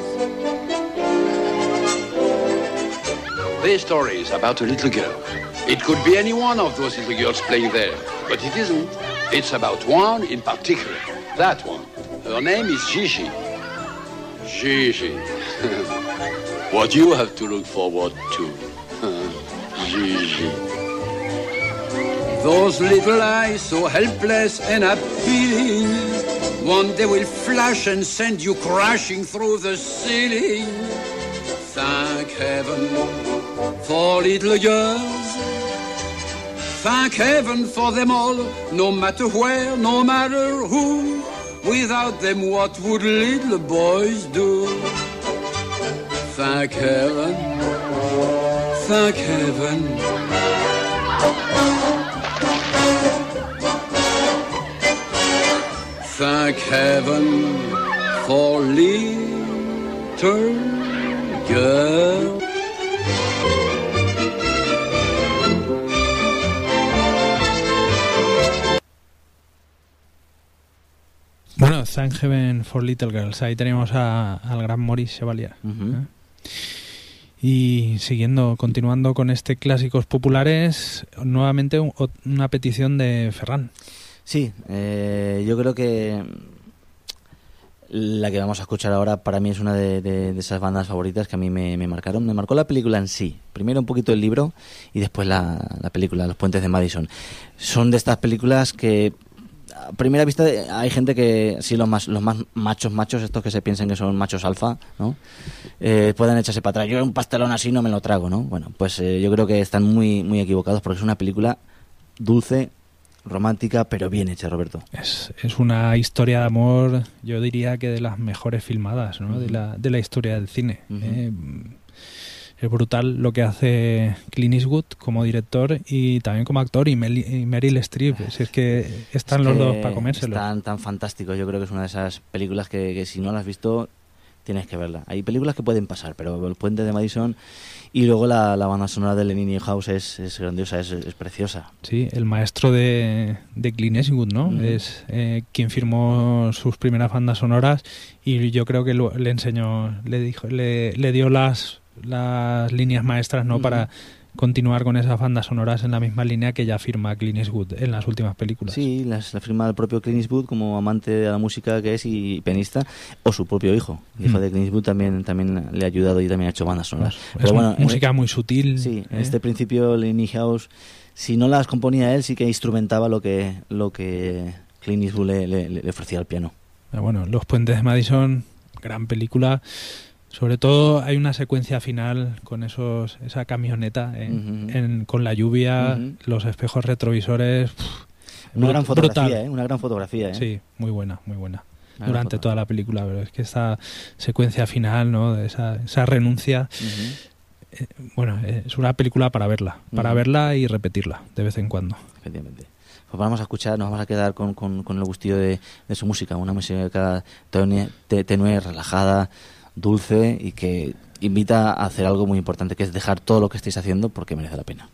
This story is about a little girl. It could be any one of those little girls playing there, but it isn't. It's about one in particular, that one. Her name is Gigi. Gigi. What you have to look forward to. Gigi. Those little eyes so helpless and appealing, one day will flash and send you crashing through the ceiling. Thank heaven for little girls. Thank heaven for them all, no matter where, no matter who. Without them, what would little boys do? Thank heaven, thank heaven. Thank heaven for little girls. Bueno, Thank Heaven for Little Girls. Ahí tenemos a, al gran Maurice Chevalier. Uh-huh. ¿eh? Y siguiendo, continuando con este Clásicos Populares, nuevamente un, una petición de Ferran. Sí, eh, yo creo que la que vamos a escuchar ahora para mí es una de, de, de esas bandas favoritas que a mí me, me marcaron. Me marcó la película en sí. Primero un poquito el libro y después la, la película, Los Puentes de Madison. Son de estas películas que a primera vista hay gente que, sí, los más los más machos machos, estos que se piensan que son machos alfa, ¿no? Eh, puedan echarse para atrás. Yo un pastelón así no me lo trago, ¿no? Bueno, pues eh, yo creo que están muy muy equivocados porque es una película dulce, romántica, pero bien hecha, Roberto. Es, es una historia de amor, yo diría que de las mejores filmadas, ¿no? Uh-huh. de, la, de la historia del cine. Uh-huh. eh, es brutal lo que hace Clint Eastwood como director y también como actor, y, Mel, y Meryl Streep. Si es que están es los que dos para comérselo. Están tan fantásticos. Yo creo que es una de esas películas que, que si no la has visto tienes que verla. Hay películas que pueden pasar, pero El Puente de Madison y luego la, la banda sonora de Lenny House es, es grandiosa, es, es preciosa. Sí, el maestro de, de Clint Eastwood, ¿no? Uh-huh. Es eh, quien firmó sus primeras bandas sonoras y yo creo que lo, le enseñó, le dijo, le, le dio las las líneas maestras, ¿no? Uh-huh. Para continuar con esas bandas sonoras en la misma línea que ya firma Clint Eastwood en las últimas películas. Sí, las, la firma el propio Clint Eastwood como amante de la música que es y pianista, o su propio hijo. El hijo mm. de Clint Eastwood también, también le ha ayudado y también ha hecho bandas sonoras. Es Pero bueno, música muy sutil. Sí, ¿eh? En este principio Lenny House, si no las componía él, sí que instrumentaba lo que lo que Clint Eastwood le, le, le ofrecía al piano. Pero bueno, Los Puentes de Madison, gran película. Sobre todo hay una secuencia final con esos esa camioneta eh, uh-huh. en, con la lluvia, uh-huh. los espejos retrovisores. Pff, una brut- gran fotografía, brutal. ¿eh? Una gran fotografía, ¿eh? Sí, muy buena, muy buena. Una Durante toda la película, pero es que esa secuencia final, ¿no? De esa, esa renuncia, uh-huh. eh, bueno, eh, es una película para verla, para uh-huh. verla y repetirla de vez en cuando. Efectivamente. Pues vamos a escuchar, nos vamos a quedar con, con, con el gustillo de, de su música, una música tenue, tenue, relajada, dulce y que invita a hacer algo muy importante, que es dejar todo lo que estéis haciendo porque merece la pena.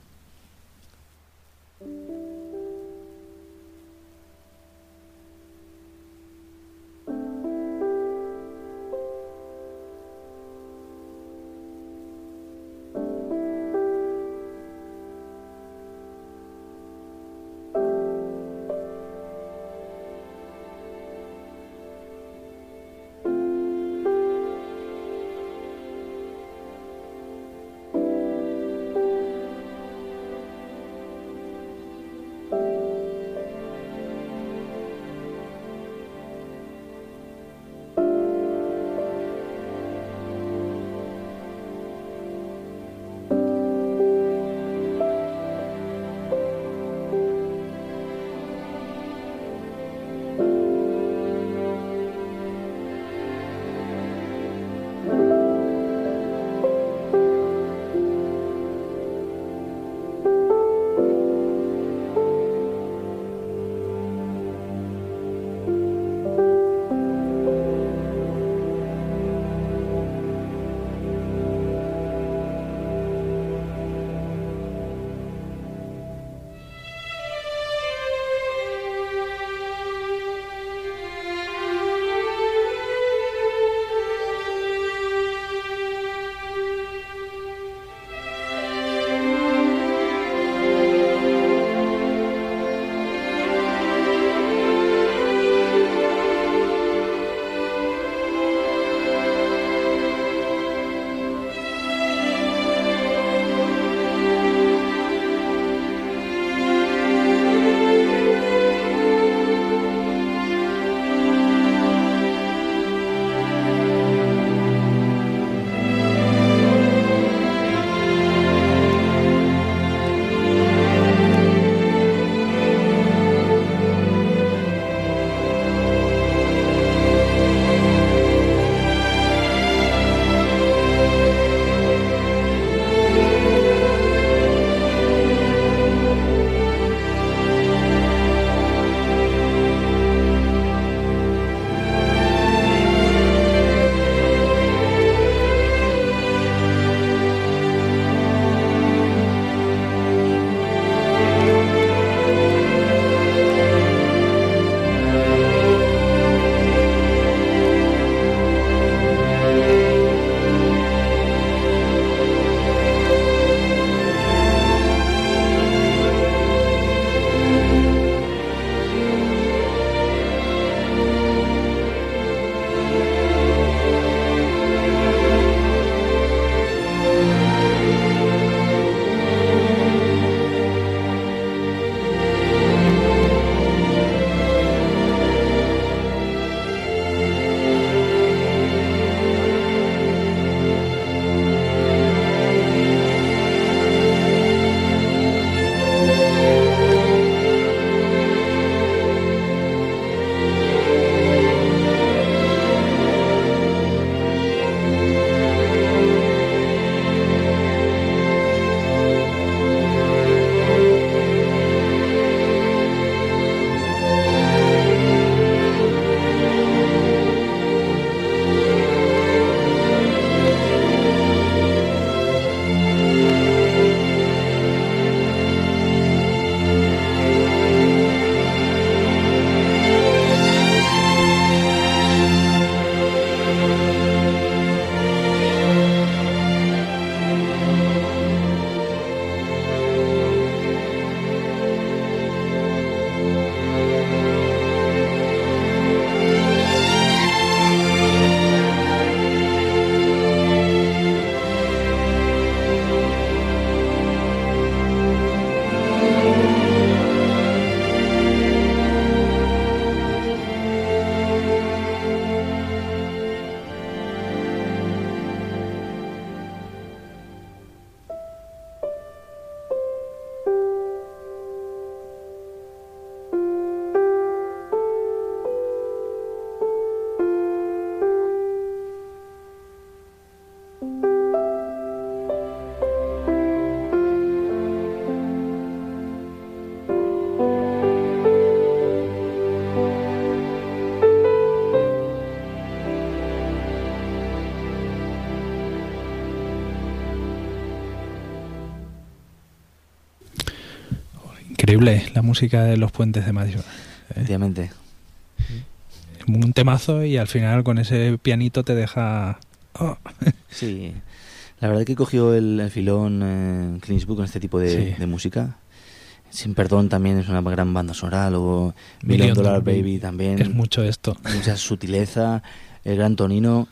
Increíble la música de Los Puentes de Madison. Efectivamente. Un temazo y al final con ese pianito te deja... Oh. Sí, la verdad que cogió el, el filón eh, Clint Eastwood con este tipo de, Sí. de música. Sin Perdón también es una gran banda sonora, luego Million Million Dollar Dollar Baby también. Es mucho esto. Mucha sutileza, el gran tonino.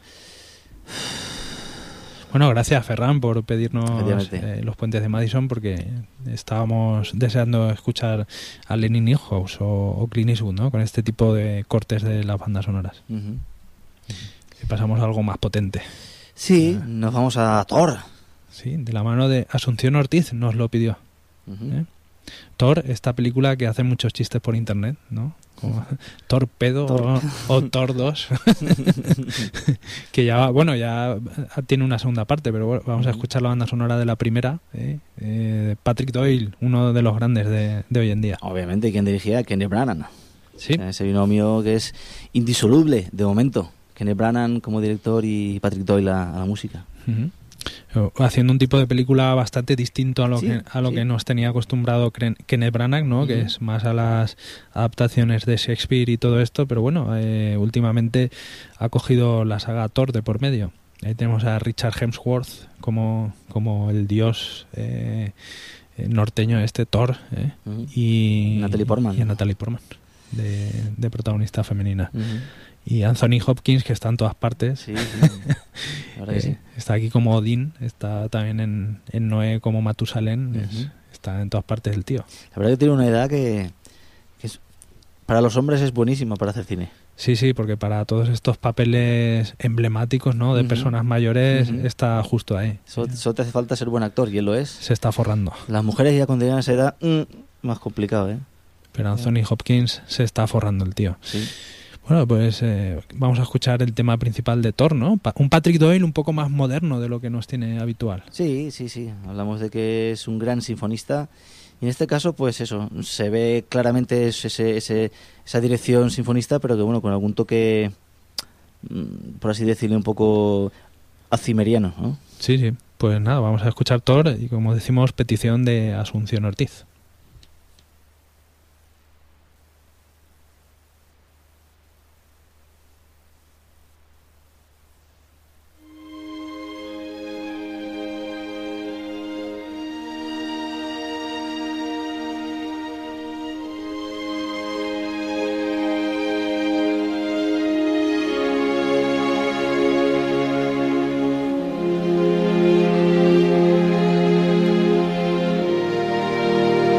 Bueno, gracias Ferran por pedirnos Efectivamente. eh, Los Puentes de Madison, porque estábamos deseando escuchar a Lenny Niehaus o, o Clint Eastwood, ¿no? Con este tipo de cortes de las bandas sonoras. Ujú. Y pasamos a algo más potente. Sí, nos vamos a Thor. Sí, de la mano de Asunción Ortiz nos lo pidió. Ujú. ¿eh? Thor, esta película que hace muchos chistes por internet, ¿no? Como Torpedo Thor. o, o Thor dos. Que ya, bueno, ya tiene una segunda parte, pero bueno, vamos a escuchar la banda sonora de la primera, ¿eh? Eh, Patrick Doyle, uno de los grandes de, de hoy en día. Obviamente, quien dirigía, Kenneth Branagh. Sí, O sea, ese binomio que es indisoluble de momento. Kenneth Branagh como director y Patrick Doyle a, a la música. Ujú. Haciendo un tipo de película bastante distinto a lo Sí, que a lo sí. que nos tenía acostumbrado Cren- Kenneth Branagh, ¿no? Ujú. Que es más a las adaptaciones de Shakespeare y todo esto, pero bueno, eh, últimamente ha cogido la saga Thor de por medio. Ahí tenemos a Richard Hemsworth como, como el dios eh, eh, norteño este Thor, ¿eh? Ujú. y Natalie Portman. y a Natalie Portman de, de protagonista femenina. Ujú. Y Anthony Hopkins, que está en todas partes. Sí, sí. La verdad que Eh, sí. Está aquí como Odín, está también en, en Noé como Matusalén, es- Ujú. está en todas partes el tío. La verdad que tiene una edad que, que es- para los hombres es buenísima para hacer cine. Sí, sí, porque para todos estos papeles emblemáticos, ¿no? De Ujú. personas mayores, Ujú. está justo ahí. Solo, solo te hace falta ser buen actor y él lo es. Se está forrando. Las mujeres ya cuando llegan a esa edad, mm, más complicado, ¿eh? Pero Anthony Hopkins se está forrando el tío. Sí. Bueno, pues eh, vamos a escuchar el tema principal de Thor, ¿no? Pa- un Patrick Doyle un poco más moderno de lo que nos tiene habitual. Sí, sí, sí. Hablamos de que es un gran sinfonista. Y en este caso, pues eso, se ve claramente ese, ese, esa dirección sinfonista, pero que bueno, con algún toque, mm, por así decirlo, un poco azimeriano, ¿no? Sí, sí. Pues nada, vamos a escuchar Thor y como decimos, petición de Asunción Ortiz. Thank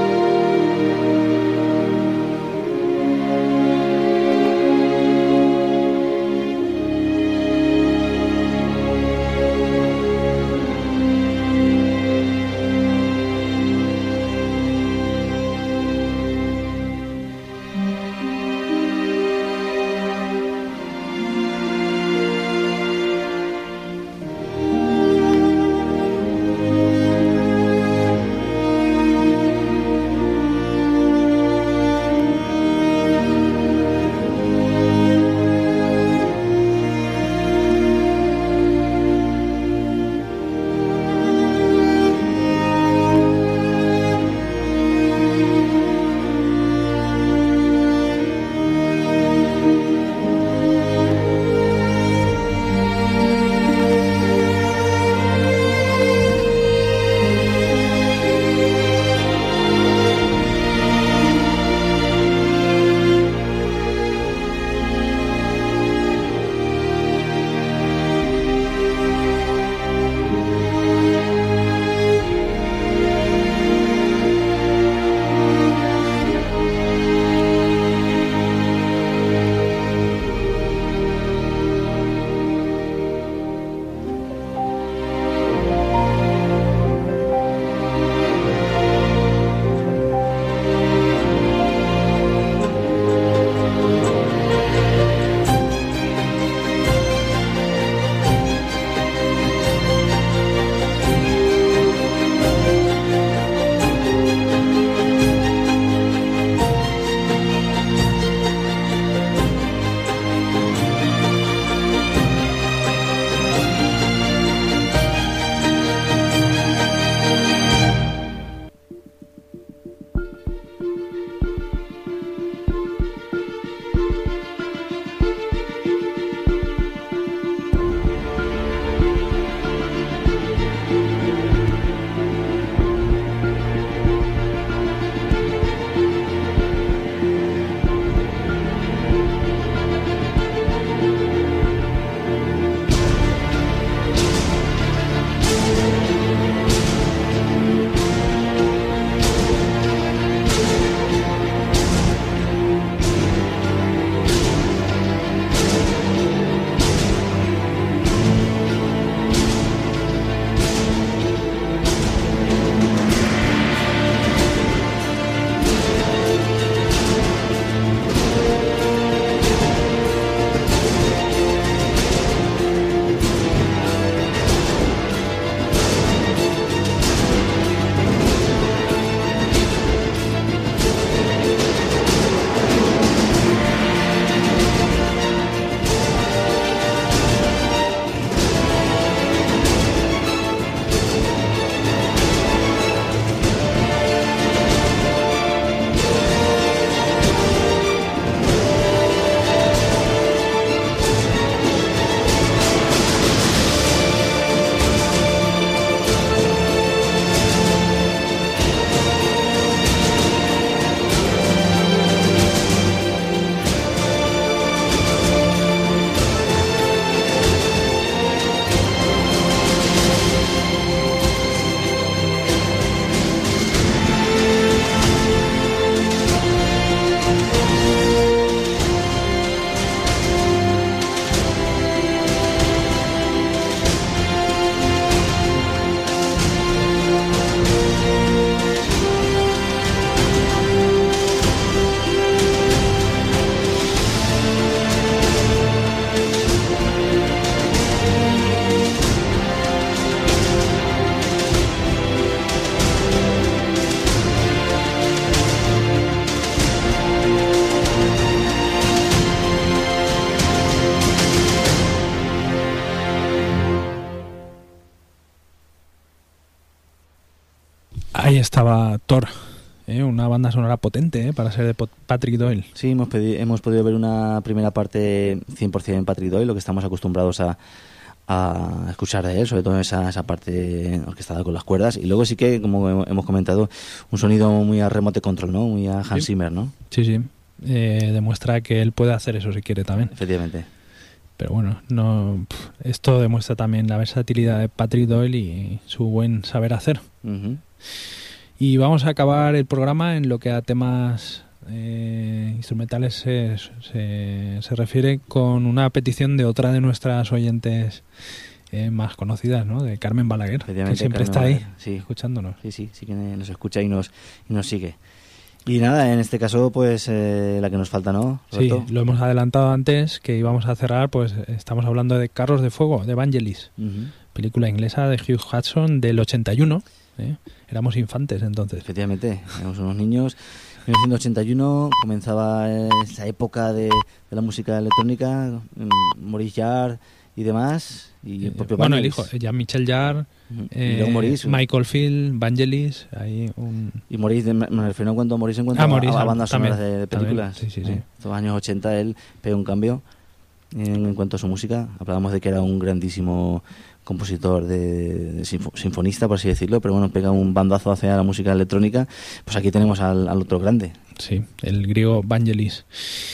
Ahí estaba Thor, ¿eh? Una banda sonora potente, ¿eh? Para ser de Patrick Doyle. Sí, hemos, pedi- hemos podido ver una primera parte cien por ciento en Patrick Doyle, lo que estamos acostumbrados a, a escuchar de él, sobre todo esa, esa parte orquestada con las cuerdas. Y luego sí que, como hemos comentado, un sonido muy a remote control, ¿no? Muy a Hans Sí. Zimmer, ¿no? Sí, sí. Eh, demuestra que él puede hacer eso si quiere también. Efectivamente. Pero bueno, no, pff, esto demuestra también la versatilidad de Patrick Doyle y su buen saber hacer. Uh-huh. Y vamos a acabar el programa en lo que a temas eh, instrumentales se, se, se refiere con una petición de otra de nuestras oyentes eh, más conocidas, ¿no? De Carmen Balaguer, que Efectivamente, siempre Carmen está ahí, Balaguer, sí. escuchándonos. Sí, sí, sí que nos escucha y nos, y nos sigue. Y nada, en este caso, pues eh, la que nos falta, ¿no, Roberto? Sí, lo hemos adelantado antes, que íbamos a cerrar, pues estamos hablando de Carros de Fuego, de Vangelis, Uh-huh. película inglesa de Hugh Hudson del ochenta y uno. ¿eh? Éramos infantes entonces. Efectivamente, éramos unos niños. En mil novecientos ochenta y uno comenzaba esa época de, de la música electrónica, mm, Maurice Jarre y demás, y el propio Bueno, el Vangelis. hijo, Jean-Michel Jarre, Ujú. eh, Y luego Maurice. Michael Field, Vangelis, ahí un... Y Maurice, me me refiero en cuanto a Maurice en cuanto Ah, a- Maurice, a, bandas también, sonoras de, de también, películas. sí, sí, sí. Eh, Estos años ochenta él pegó un cambio en, en cuanto a su música. Hablábamos de que era un grandísimo compositor, de, de sinfo- sinfonista, por así decirlo, pero bueno, pega un bandazo hacia la música electrónica. Pues aquí tenemos al, al otro grande. Sí, el griego Vangelis.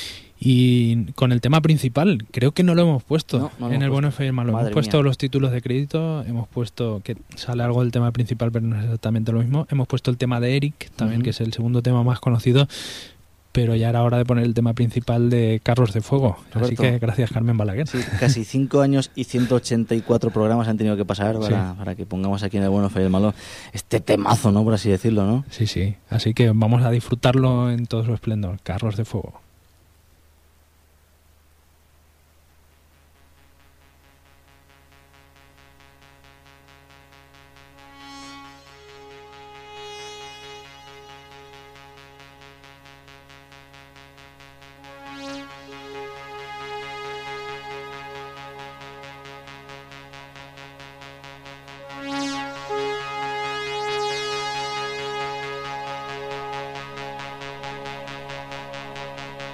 Y con el tema principal, creo que no lo hemos puesto No, no lo en hemos el bueno puesto. y el malo. Madre Hemos puesto mía. los títulos de crédito, hemos puesto que sale algo del tema principal, pero no es exactamente lo mismo. Hemos puesto el tema de Eric, también, Ujú. que es el segundo tema más conocido, pero ya era hora de poner el tema principal de Carros de Fuego. Así Roberto. que gracias, Carmen Balaguer. Sí, casi cinco años y ciento ochenta y cuatro programas han tenido que pasar para, para que pongamos aquí en el bueno, feo y el malo este temazo, ¿no? Por así decirlo, ¿no? Sí, sí. Así que vamos a disfrutarlo en todo su esplendor. Carros de Fuego. Thank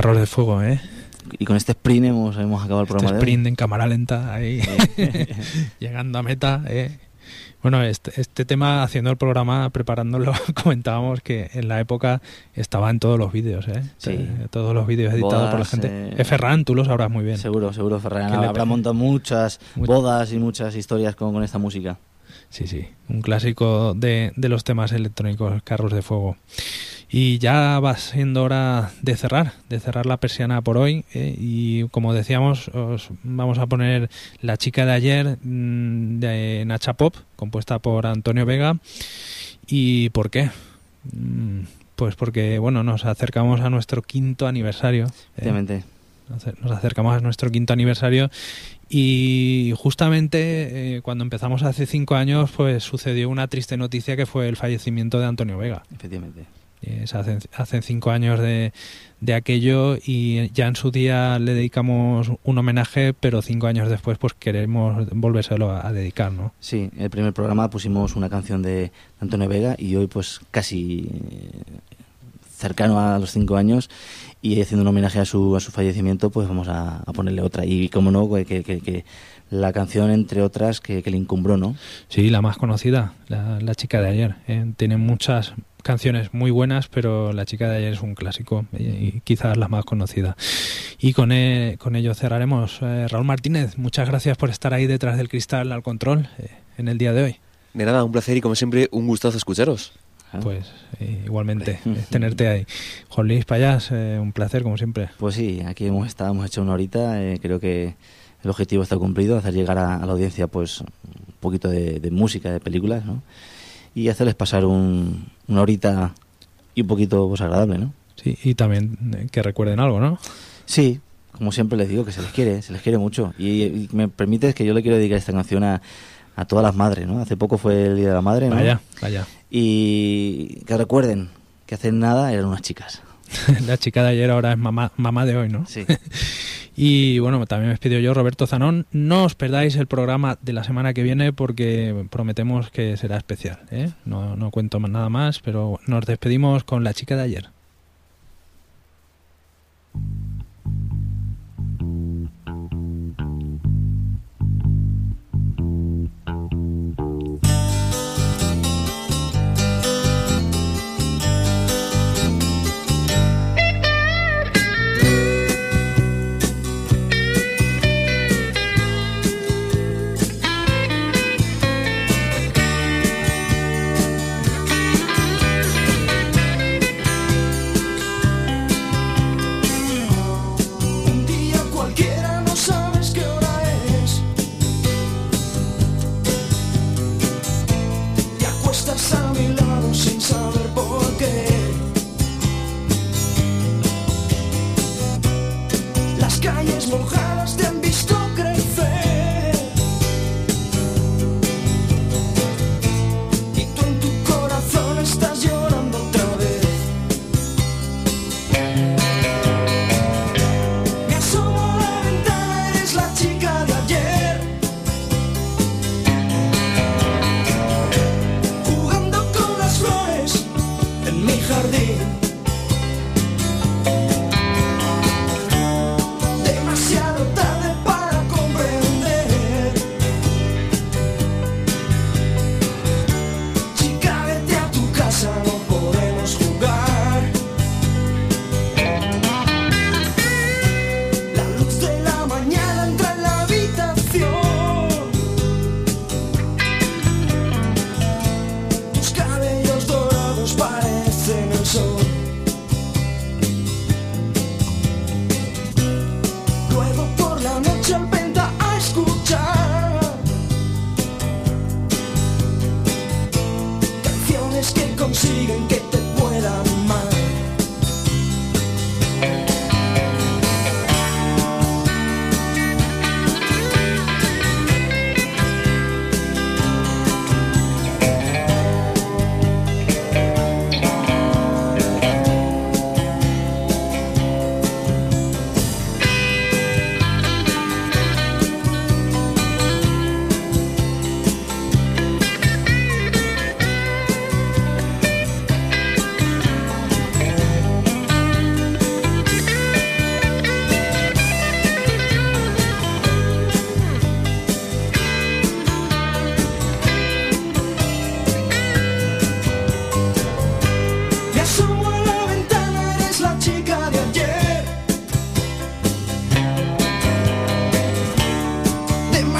Carros de Fuego, ¿eh? Y con este sprint hemos, hemos acabado el programa este de hoy. sprint en cámara lenta, ahí, llegando a meta, ¿eh? Bueno, este, este tema, haciendo el programa, preparándolo, comentábamos que en la época estaba en todos los vídeos, ¿eh? Sí. Todos los vídeos editados Bodas, por la gente. eh... Eh, Ferran, tú lo sabrás muy bien. Seguro, seguro, Ferran. Que le- Habrá montado muchas Much- bodas y muchas historias con, con esta música. Sí, sí, un clásico de, de los temas electrónicos, Carros de Fuego. Y ya va siendo hora de cerrar, de cerrar la persiana por hoy. ¿eh? Y como decíamos, os vamos a poner La chica de ayer, mmm, de Nacha Pop, compuesta por Antonio Vega. ¿Y por qué? Mm, Pues porque, bueno, nos acercamos a nuestro quinto aniversario. ¿eh? Efectivamente. Nos acercamos a nuestro quinto aniversario y justamente eh, cuando empezamos hace cinco años pues sucedió una triste noticia que fue el fallecimiento de Antonio Vega. Efectivamente. Eh, hace, hace cinco años de, de aquello y ya en su día le dedicamos un homenaje, pero cinco años después pues queremos volvérselo a, a dedicar, ¿no? Sí, en el primer programa pusimos una canción de Antonio Vega y hoy pues casi eh, cercano a los cinco años y haciendo un homenaje a su a su fallecimiento pues vamos a, a ponerle otra y como no que, que, que la canción entre otras que, que le encumbró, ¿no? Sí, la más conocida, la, la chica de ayer. ¿eh? Tiene muchas canciones muy buenas, pero La chica de ayer es un clásico y, y quizás la más conocida. Y con, e, con ello cerraremos. Eh, Raúl Martínez, muchas gracias por estar ahí detrás del cristal al control eh, en el día de hoy. De nada, un placer y como siempre un gustazo escucharos. Pues eh, igualmente, eh, tenerte ahí. Juan Luis Payás, eh, un placer como siempre. Pues sí, aquí hemos estado, hemos hecho una horita, eh, creo que el objetivo está cumplido, hacer llegar a, a la audiencia pues un poquito de, de música, de películas, ¿no? Y hacerles pasar un, una horita y un poquito pues agradable, ¿no? Sí, y también eh, que recuerden algo, ¿no? Sí, como siempre les digo, que se les quiere, se les quiere mucho. Y, y me permites que yo le quiero dedicar esta canción a, a todas las madres, ¿no? Hace poco fue el Día de la Madre, ¿no? Vaya, vaya. Y que recuerden que hace nada eran unas chicas. La chica de ayer ahora es mamá, mamá de hoy, ¿no? Sí. Y bueno, también me despido yo, Roberto Zanón. No os perdáis el programa de la semana que viene porque prometemos que será especial, ¿eh? No, no cuento más, nada más, pero nos despedimos con La chica de ayer.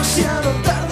demasiado tarde.